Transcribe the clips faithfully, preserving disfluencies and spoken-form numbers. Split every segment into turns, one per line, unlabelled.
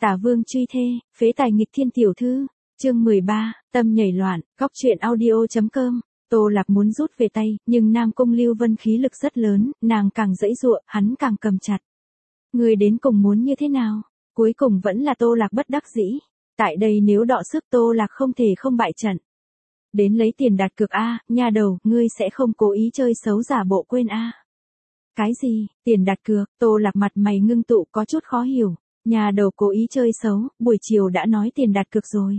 Tả Vương truy thê, phế tài nghịch thiên tiểu thư. Chương mười ba, tâm nhảy loạn, góc truyện audio.com. Tô Lạc muốn rút về tay, nhưng Nam Cung Lưu Vân khí lực rất lớn, nàng càng giãy giụa, hắn càng cầm chặt. Người đến cùng muốn như thế nào? Cuối cùng vẫn là Tô Lạc bất đắc dĩ. Tại đây nếu đọ sức Tô Lạc không thể không bại trận. Đến lấy tiền đặt cược a, nha đầu, ngươi sẽ không cố ý chơi xấu giả bộ quên a. Cái gì? Tiền đặt cược? Tô Lạc mặt mày ngưng tụ có chút khó hiểu. Nhà đầu cố ý chơi xấu, buổi chiều đã nói tiền đặt cược rồi.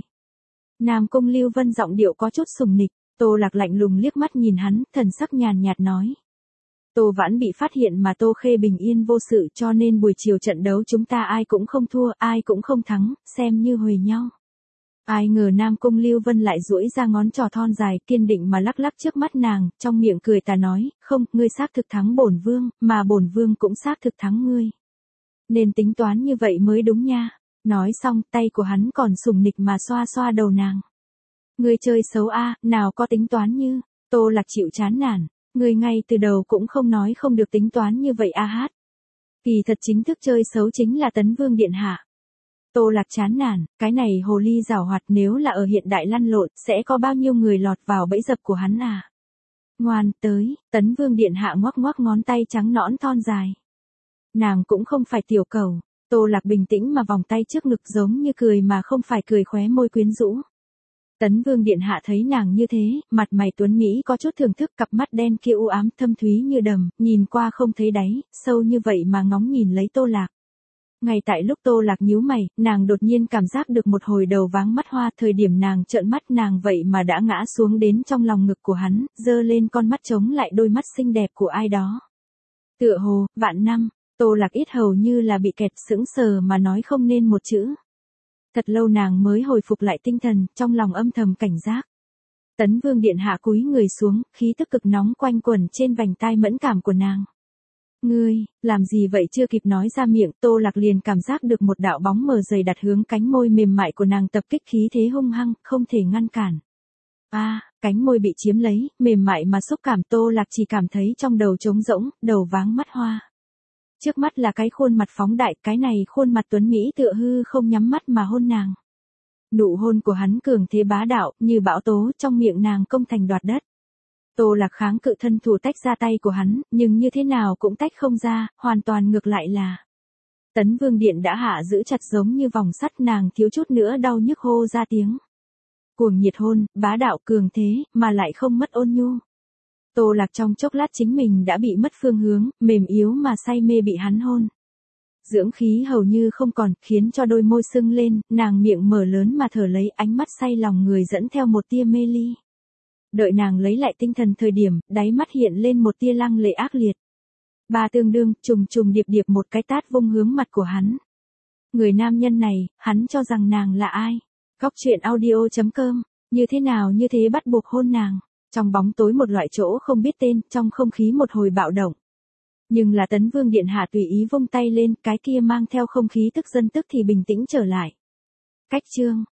Nam Cung Lưu Vân giọng điệu có chút sùng nịch, Tô Lạc lạnh lùng liếc mắt nhìn hắn, thần sắc nhàn nhạt nói. Tô Vãn bị phát hiện mà Tô Khê bình yên vô sự, cho nên buổi chiều trận đấu chúng ta ai cũng không thua, ai cũng không thắng, xem như huề nhau. Ai ngờ Nam Cung Lưu Vân lại duỗi ra ngón trỏ thon dài, kiên định mà lắc lắc trước mắt nàng, trong miệng cười tà nói, không, ngươi xác thực thắng bổn vương, mà bổn vương cũng xác thực thắng ngươi. Nên tính toán như vậy mới đúng nha. Nói xong, tay của hắn còn sùng nịch mà xoa xoa đầu nàng. Ngươi chơi xấu a, nào có tính toán như. Tô Lạc chịu chán nản. Ngươi ngay từ đầu cũng không nói không được tính toán như vậy a hát. Kỳ thật chính thức chơi xấu chính là Tấn Vương điện hạ. Tô Lạc chán nản, cái này hồ ly giảo hoạt nếu là ở hiện đại lăn lộn, sẽ có bao nhiêu người lọt vào bẫy dập của hắn à. Ngoan, tới, Tấn Vương điện hạ ngoắc ngoắc ngón tay trắng nõn thon dài. Nàng cũng không phải tiểu cầu. Tô Lạc bình tĩnh mà vòng tay trước ngực giống như cười mà không phải cười, khóe môi quyến rũ. Tấn Vương điện hạ thấy nàng như thế, mặt mày tuấn mỹ có chút thưởng thức, cặp mắt đen kia u ám thâm thúy như đầm, nhìn qua không thấy đáy, sâu như vậy mà ngóng nhìn lấy Tô Lạc. Ngay tại lúc Tô Lạc nhíu mày, nàng đột nhiên cảm giác được một hồi đầu váng mắt hoa, thời điểm nàng trợn mắt nàng vậy mà đã ngã xuống đến trong lòng ngực của hắn, giơ lên con mắt chống lại đôi mắt xinh đẹp của ai đó. Tựa hồ, vạn năm. Tô Lạc ít hầu như là bị kẹt, sững sờ mà nói không nên một chữ. Thật lâu nàng mới hồi phục lại tinh thần, trong lòng âm thầm cảnh giác. Tấn Vương điện hạ cúi người xuống, khí tức cực nóng quanh quẩn trên vành tai mẫn cảm của nàng. Ngươi, làm gì vậy? Chưa kịp nói ra miệng, Tô Lạc liền cảm giác được một đạo bóng mờ dày đặt hướng cánh môi mềm mại của nàng, tập kích khí thế hung hăng, không thể ngăn cản. A, à, cánh môi bị chiếm lấy, mềm mại mà xúc cảm, Tô Lạc chỉ cảm thấy trong đầu trống rỗng, đầu váng mắt hoa. Trước mắt là cái khuôn mặt phóng đại, cái này khuôn mặt tuấn mỹ tựa hư không nhắm mắt mà hôn nàng. Nụ hôn của hắn cường thế bá đạo, như bão tố, trong miệng nàng công thành đoạt đất. Tô Lạc kháng cự thân thủ tách ra tay của hắn, nhưng như thế nào cũng tách không ra, hoàn toàn ngược lại là. Tấn Vương điện đã hạ giữ chặt giống như vòng sắt, nàng thiếu chút nữa đau nhức hô ra tiếng. Cuồng nhiệt hôn, bá đạo cường thế, mà lại không mất ôn nhu. Tô Lạc trong chốc lát chính mình đã bị mất phương hướng, mềm yếu mà say mê bị hắn hôn. Dưỡng khí hầu như không còn, khiến cho đôi môi sưng lên, nàng miệng mở lớn mà thở lấy, ánh mắt say lòng người dẫn theo một tia mê ly. Đợi nàng lấy lại tinh thần thời điểm, đáy mắt hiện lên một tia lăng lệ ác liệt. Ba tương đương, trùng trùng điệp điệp một cái tát vung hướng mặt của hắn. Người nam nhân này, hắn cho rằng nàng là ai? Góc truyện audio.com, như thế nào như thế bắt buộc hôn nàng. Trong bóng tối một loại chỗ không biết tên, trong không khí một hồi bạo động. Nhưng là Tấn Vương điện hạ tùy ý vung tay lên, cái kia mang theo không khí tức dân tức thì bình tĩnh trở lại. Cách chương,